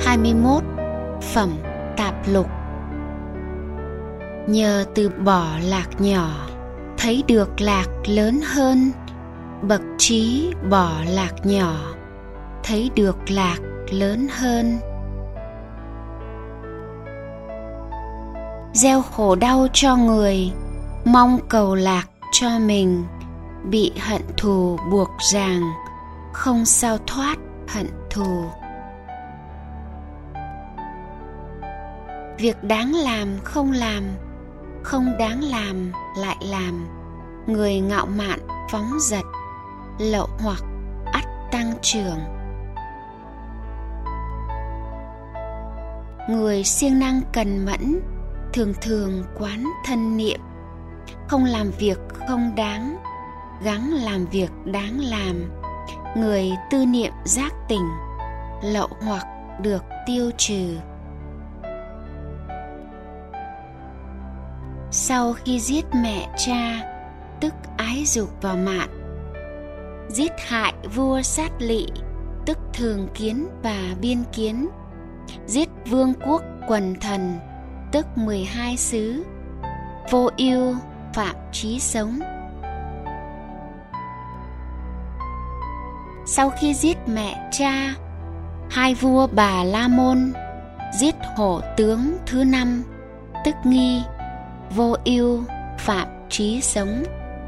21 Phẩm Tạp Lục. Nhờ từ bỏ lạc nhỏ, thấy được lạc lớn hơn. Bậc trí bỏ lạc nhỏ, thấy được lạc lớn hơn. Gieo khổ đau cho người, mong cầu lạc cho mình. Bị hận thù buộc ràng, không sao thoát hận thù. Việc đáng làm, không đáng làm lại làm. Người ngạo mạn phóng dật, lậu hoặc ắt tăng trưởng. Người siêng năng cần mẫn, thường thường quán thân niệm. Không làm việc không đáng, gắng làm việc đáng làm. Người tư niệm giác tỉnh, lậu hoặc được tiêu trừ. Sau khi giết mẹ cha, tức ái dục vào mạn. Giết hại vua sát lỵ, tức thường kiến và biên kiến. Giết vương quốc quần thần, tức 12 xứ. Vô ưu phạm chí sống. Sau khi giết mẹ cha, hai vua Bà La Môn, giết hổ tướng thứ 5, tức Nghi. Vô ưu phạm chí sống.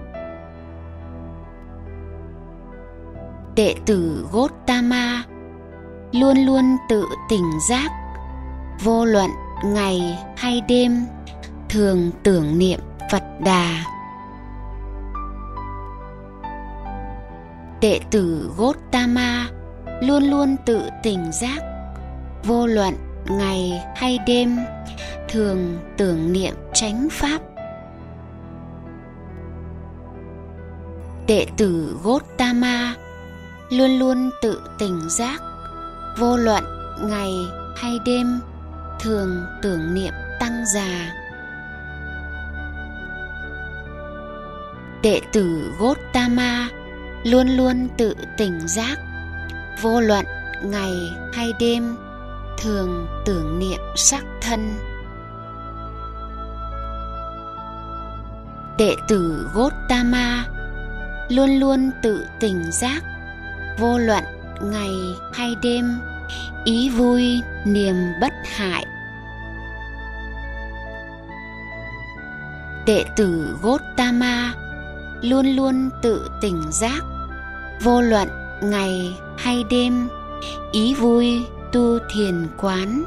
Đệ tử Gotama luôn luôn tự tỉnh giác, vô luận ngày hay đêm, thường tưởng niệm Phật Đà. Đệ tử Gotama luôn luôn tự tỉnh giác, vô luận ngày hay đêm, thường tưởng niệm chánh pháp. Đệ tử Gotama luôn luôn tự tỉnh giác, vô luận ngày hay đêm, thường tưởng niệm tăng già. Đệ tử Gotama luôn luôn tự tỉnh giác, vô luận ngày hay đêm, thường tưởng niệm sắc thân. Đệ tử Gotama luôn luôn tự tỉnh giác, vô luận ngày hay đêm, ý vui niềm bất hại. Đệ tử Gotama luôn luôn tự tỉnh giác, vô luận ngày hay đêm, ý vui tu thiền quán.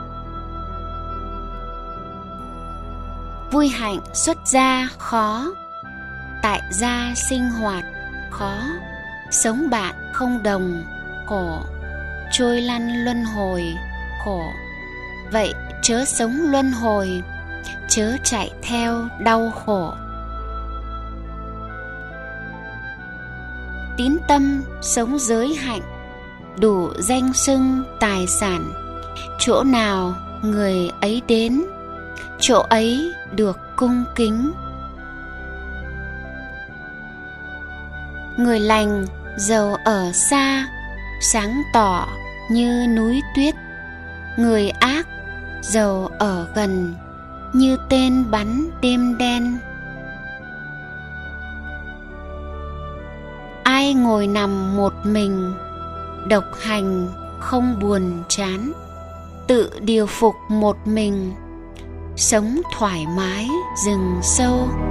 Vui hạnh xuất gia khó, tại gia sinh hoạt khó. Sống bạn không đồng khổ, trôi lăn luân hồi khổ. Vậy chớ sống luân hồi, chớ chạy theo đau khổ. Tín tâm sống giới hạnh, đủ danh xưng tài sản. Chỗ nào người ấy đến, chỗ ấy được cung kính. Người lành giàu ở xa, sáng tỏ như núi tuyết. Người ác giàu ở gần, như tên bắn đêm đen. Ai ngồi nằm một mình, độc hành không buồn chán. Tự điều phục một mình, sống thoải mái rừng sâu.